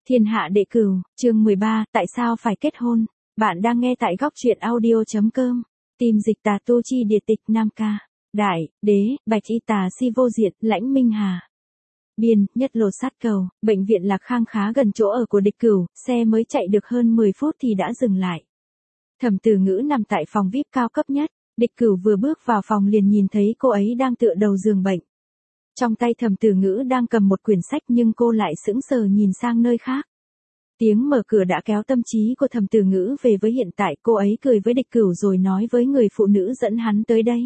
Thiên hạ đệ cửu, chương 13, tại sao phải kết hôn? Bạn đang nghe tại góc truyện audio.com. Tìm dịch tà tu chi địa tịch Nam Ca. Đại, đế, bạch y tà si vô diện, lãnh minh hà. Biên, nhất lột sát cầu, bệnh viện Lạc Khang khá gần chỗ ở của địch cửu, xe mới chạy được hơn 10 phút thì đã dừng lại. Thẩm Tử Ngữ nằm tại phòng VIP cao cấp nhất, địch cửu vừa bước vào phòng liền nhìn thấy cô ấy đang tựa đầu giường bệnh. Trong tay Thẩm Tử Ngữ đang cầm một quyển sách nhưng cô lại sững sờ nhìn sang nơi khác. Tiếng mở cửa đã kéo tâm trí của Thẩm Tử Ngữ về với hiện tại, cô ấy cười với địch cửu rồi nói với người phụ nữ dẫn hắn tới đây.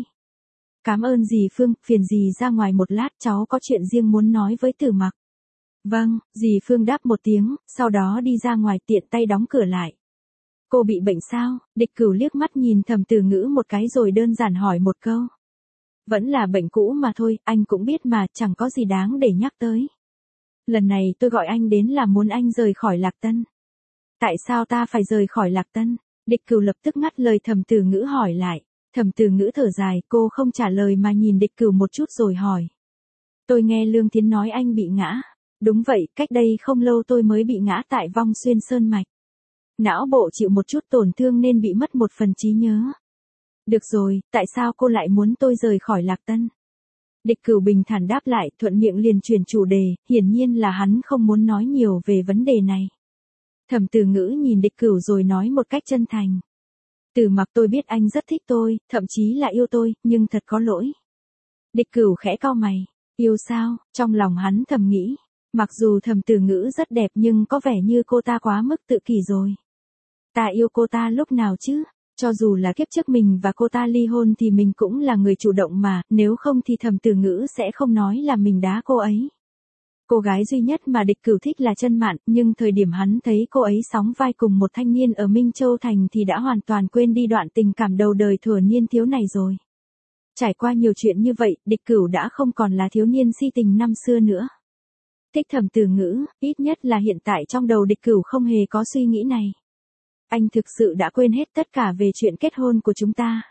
Cảm ơn dì Phương, phiền dì ra ngoài một lát, cháu có chuyện riêng muốn nói với Tử Mặc. Vâng, dì Phương đáp một tiếng, sau đó đi ra ngoài tiện tay đóng cửa lại. Cô bị bệnh sao? Địch cửu liếc mắt nhìn Thẩm Tử Ngữ một cái rồi đơn giản hỏi một câu. Vẫn là bệnh cũ mà thôi, anh cũng biết mà, chẳng có gì đáng để nhắc tới. Lần này tôi gọi anh đến là muốn anh rời khỏi Lạc Tân. Tại sao ta phải rời khỏi Lạc Tân? Địch cửu lập tức ngắt lời Thẩm Tử Ngữ hỏi lại. Thẩm Tử Ngữ thở dài, cô không trả lời mà nhìn địch cửu một chút rồi hỏi. Tôi nghe Lương Thiến nói anh bị ngã. Đúng vậy, cách đây không lâu tôi mới bị ngã tại Vong Xuyên Sơn Mạch. Não bộ chịu một chút tổn thương nên bị mất một phần trí nhớ. Được rồi, tại sao cô lại muốn tôi rời khỏi Lạc Tân? Địch cửu bình thản đáp lại, thuận miệng liền chuyển chủ đề, hiển nhiên là hắn không muốn nói nhiều về vấn đề này. Thẩm Tử Ngữ nhìn địch cửu rồi nói một cách chân thành. Tử Mặc, tôi biết anh rất thích tôi, thậm chí là yêu tôi, nhưng thật có lỗi. Địch cửu khẽ cau mày, yêu sao? Trong lòng hắn thầm nghĩ, mặc dù Thẩm Tử Ngữ rất đẹp nhưng có vẻ như cô ta quá mức tự kỷ rồi. Ta yêu cô ta lúc nào chứ? Cho dù là kiếp trước mình và cô ta ly hôn thì mình cũng là người chủ động mà, nếu không thì Thẩm Tử Ngữ sẽ không nói là mình đá cô ấy. Cô gái duy nhất mà địch cửu thích là Chân Mạn, nhưng thời điểm hắn thấy cô ấy sóng vai cùng một thanh niên ở Minh Châu Thành thì đã hoàn toàn quên đi đoạn tình cảm đầu đời thuở niên thiếu này rồi. Trải qua nhiều chuyện như vậy, địch cửu đã không còn là thiếu niên si tình năm xưa nữa. Thích Thẩm Tử Ngữ, ít nhất là hiện tại trong đầu địch cửu không hề có suy nghĩ này. Anh thực sự đã quên hết tất cả về chuyện kết hôn của chúng ta.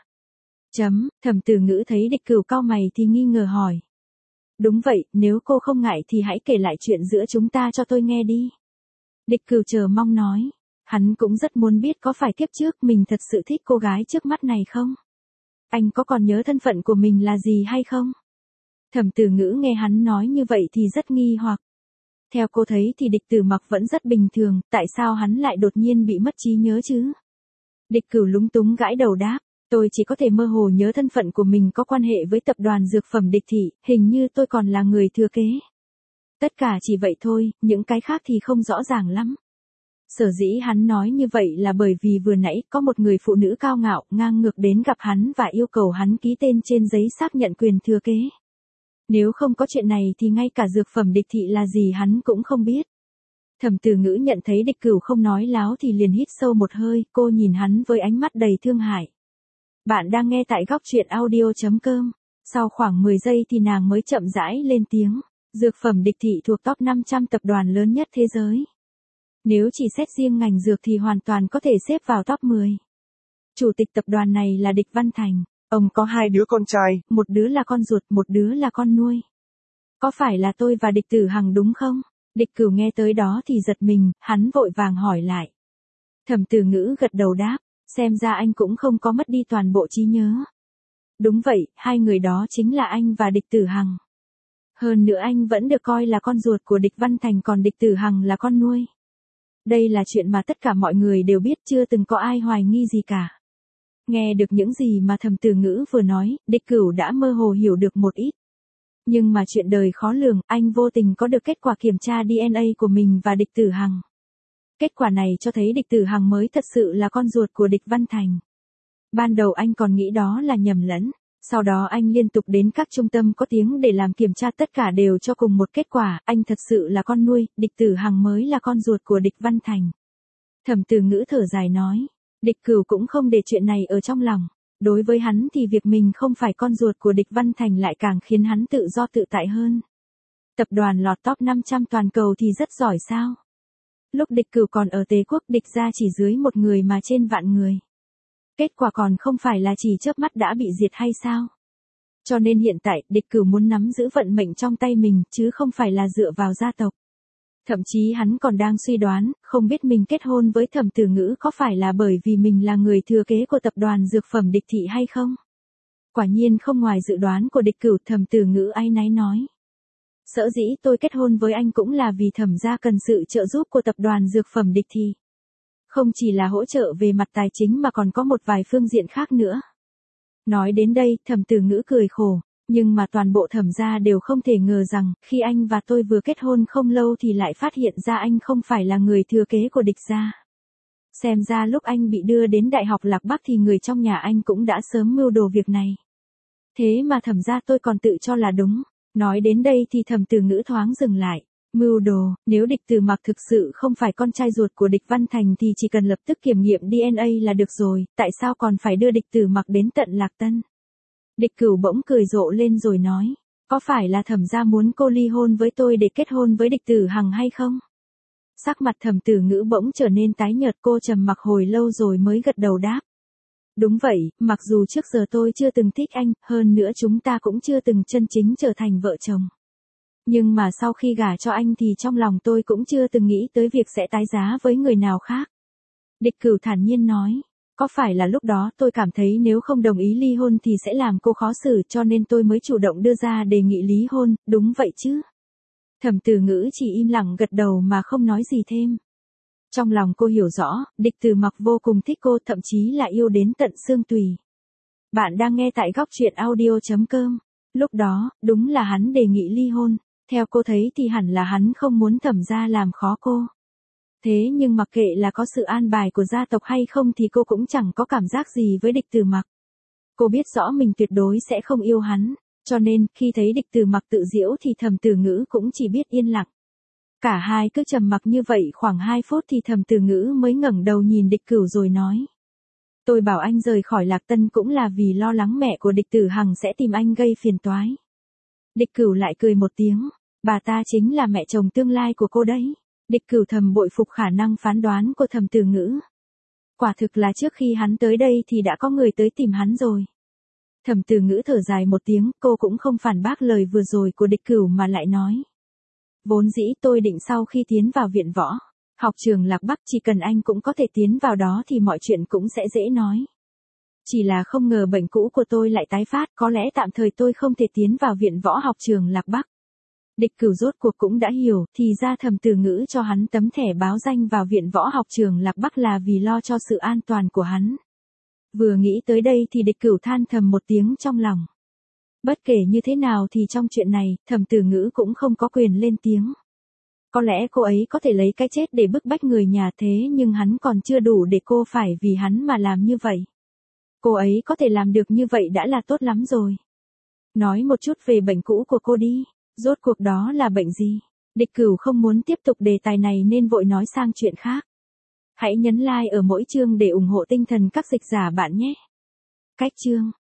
Thẩm Tử Ngữ thấy địch cửu cau mày thì nghi ngờ hỏi. Đúng vậy, nếu cô không ngại thì hãy kể lại chuyện giữa chúng ta cho tôi nghe đi. Địch cửu chờ mong nói. Hắn cũng rất muốn biết có phải kiếp trước mình thật sự thích cô gái trước mắt này không? Anh có còn nhớ thân phận của mình là gì hay không? Thẩm Tử Ngữ nghe hắn nói như vậy thì rất nghi hoặc. Theo cô thấy thì địch Tử Mặc vẫn rất bình thường, tại sao hắn lại đột nhiên bị mất trí nhớ chứ? Địch cửu lúng túng gãi đầu đáp, tôi chỉ có thể mơ hồ nhớ thân phận của mình có quan hệ với tập đoàn dược phẩm Địch Thị, hình như tôi còn là người thừa kế. Tất cả chỉ vậy thôi, những cái khác thì không rõ ràng lắm. Sở dĩ hắn nói như vậy là bởi vì vừa nãy có một người phụ nữ cao ngạo ngang ngược đến gặp hắn và yêu cầu hắn ký tên trên giấy xác nhận quyền thừa kế. Nếu không có chuyện này thì ngay cả dược phẩm Địch Thị là gì hắn cũng không biết. Thẩm Tử Ngữ nhận thấy địch cửu không nói láo thì liền hít sâu một hơi, cô nhìn hắn với ánh mắt đầy thương hại. Bạn đang nghe tại góc truyện audio.com. Sau khoảng 10 giây thì nàng mới chậm rãi lên tiếng. Dược phẩm Địch Thị thuộc top 500 tập đoàn lớn nhất thế giới. Nếu chỉ xét riêng ngành dược thì hoàn toàn có thể xếp vào top 10. Chủ tịch tập đoàn này là Địch Văn Thành. Ông có 2 đứa con trai, một đứa là con ruột, một đứa là con nuôi. Có phải là tôi và địch Tử Hằng đúng không? Địch cửu nghe tới đó thì giật mình, hắn vội vàng hỏi lại. Thẩm Tử Ngữ gật đầu đáp, xem ra anh cũng không có mất đi toàn bộ trí nhớ. Đúng vậy, 2 người đó chính là anh và địch Tử Hằng. Hơn nữa anh vẫn được coi là con ruột của địch Văn Thành còn địch Tử Hằng là con nuôi. Đây là chuyện mà tất cả mọi người đều biết, chưa từng có ai hoài nghi gì cả. Nghe được những gì mà Thẩm Tử Ngữ vừa nói, địch cửu đã mơ hồ hiểu được một ít. Nhưng mà chuyện đời khó lường, anh vô tình có được kết quả kiểm tra DNA của mình và địch Tử Hằng. Kết quả này cho thấy địch Tử Hằng mới thật sự là con ruột của địch Văn Thành. Ban đầu anh còn nghĩ đó là nhầm lẫn. Sau đó anh liên tục đến các trung tâm có tiếng để làm kiểm tra, tất cả đều cho cùng một kết quả, anh thật sự là con nuôi, địch Tử Hằng mới là con ruột của địch Văn Thành. Thẩm Tử Ngữ thở dài nói. Địch cửu cũng không để chuyện này ở trong lòng. Đối với hắn thì việc mình không phải con ruột của địch Văn Thành lại càng khiến hắn tự do tự tại hơn. Tập đoàn lọt top 500 toàn cầu thì rất giỏi sao? Lúc địch cửu còn ở Tề Quốc, địch gia chỉ dưới 1 người mà trên vạn người. Kết quả còn không phải là chỉ chớp mắt đã bị diệt hay sao? Cho nên hiện tại, địch cửu muốn nắm giữ vận mệnh trong tay mình, chứ không phải là dựa vào gia tộc. Thậm chí hắn còn đang suy đoán, không biết mình kết hôn với Thẩm Tử Ngữ có phải là bởi vì mình là người thừa kế của tập đoàn dược phẩm Địch Thị hay không? Quả nhiên không ngoài dự đoán của Địch Cửu, Thẩm Tử Ngữ áy náy nói. Sở dĩ tôi kết hôn với anh cũng là vì Thẩm gia cần sự trợ giúp của tập đoàn dược phẩm Địch Thị. Không chỉ là hỗ trợ về mặt tài chính mà còn có một vài phương diện khác nữa. Nói đến đây, Thẩm Tử Ngữ cười khổ, nhưng mà toàn bộ Thẩm gia đều không thể ngờ rằng, khi anh và tôi vừa kết hôn không lâu thì lại phát hiện ra anh không phải là người thừa kế của Địch gia. Xem ra lúc anh bị đưa đến Đại học Lạc Bắc thì người trong nhà anh cũng đã sớm mưu đồ việc này. Thế mà Thẩm gia tôi còn tự cho là đúng. Nói đến đây thì Thẩm Tử Ngữ thoáng dừng lại. Mưu đồ, nếu Địch Tử Mặc thực sự không phải con trai ruột của Địch Văn Thành thì chỉ cần lập tức kiểm nghiệm DNA là được rồi, tại sao còn phải đưa Địch Tử Mặc đến tận Lạc Tân? Địch Cửu bỗng cười rộ lên rồi nói, có phải là Thẩm gia muốn cô ly hôn với tôi để kết hôn với Địch Tử Hằng hay không? Sắc mặt Thẩm Tử Ngữ bỗng trở nên tái nhợt, cô trầm mặc hồi lâu rồi mới gật đầu đáp. Đúng vậy, mặc dù trước giờ tôi chưa từng thích anh, hơn nữa chúng ta cũng chưa từng chân chính trở thành vợ chồng. Nhưng mà sau khi gả cho anh thì trong lòng tôi cũng chưa từng nghĩ tới việc sẽ tái giá với người nào khác. Địch Cửu thản nhiên nói, có phải là lúc đó tôi cảm thấy nếu không đồng ý ly hôn thì sẽ làm cô khó xử cho nên tôi mới chủ động đưa ra đề nghị ly hôn, đúng vậy chứ? Thẩm Tử Ngữ chỉ im lặng gật đầu mà không nói gì thêm. Trong lòng cô hiểu rõ, Địch Tử Mặc vô cùng thích cô, thậm chí là yêu đến tận xương tùy. Bạn đang nghe tại góc truyện audio.com. Lúc đó, đúng là hắn đề nghị ly hôn. Theo cô thấy thì hẳn là hắn không muốn Thẩm gia làm khó cô. Thế nhưng mặc kệ là có sự an bài của gia tộc hay không thì cô cũng chẳng có cảm giác gì với Địch Tử Mặc. Cô biết rõ mình tuyệt đối sẽ không yêu hắn, cho nên khi thấy Địch Tử Mặc tự giễu thì Thẩm Tử Ngữ cũng chỉ biết yên lặng. Cả hai cứ trầm mặc như vậy khoảng 2 phút thì Thẩm Tử Ngữ mới ngẩng đầu nhìn Địch Cửu rồi nói. Tôi bảo anh rời khỏi Lạc Tân cũng là vì lo lắng mẹ của Địch Tử Hằng sẽ tìm anh gây phiền toái. Địch Cửu lại cười một tiếng, bà ta chính là mẹ chồng tương lai của cô đấy. Địch Cửu thầm bội phục khả năng phán đoán của Thẩm Tử Ngữ. Quả thực là trước khi hắn tới đây thì đã có người tới tìm hắn rồi. Thẩm Tử Ngữ thở dài một tiếng, cô cũng không phản bác lời vừa rồi của Địch Cửu mà lại nói. Vốn dĩ tôi định sau khi tiến vào viện võ, học trường Lạc Bắc chỉ cần anh cũng có thể tiến vào đó thì mọi chuyện cũng sẽ dễ nói. Chỉ là không ngờ bệnh cũ của tôi lại tái phát, có lẽ tạm thời tôi không thể tiến vào viện võ học trường Lạc Bắc. Địch Cửu rốt cuộc cũng đã hiểu, thì ra Thẩm Tử Ngữ cho hắn tấm thẻ báo danh vào viện võ học trường Lạc Bắc là vì lo cho sự an toàn của hắn. Vừa nghĩ tới đây thì Địch Cửu than thầm một tiếng trong lòng. Bất kể như thế nào thì trong chuyện này, Thẩm Tử Ngữ cũng không có quyền lên tiếng. Có lẽ cô ấy có thể lấy cái chết để bức bách người nhà thế nhưng hắn còn chưa đủ để cô phải vì hắn mà làm như vậy. Cô ấy có thể làm được như vậy đã là tốt lắm rồi. Nói một chút về bệnh cũ của cô đi, rốt cuộc đó là bệnh gì? Địch Cửu không muốn tiếp tục đề tài này nên vội nói sang chuyện khác. Hãy nhấn like ở mỗi chương để ủng hộ tinh thần các dịch giả bạn nhé. Cách chương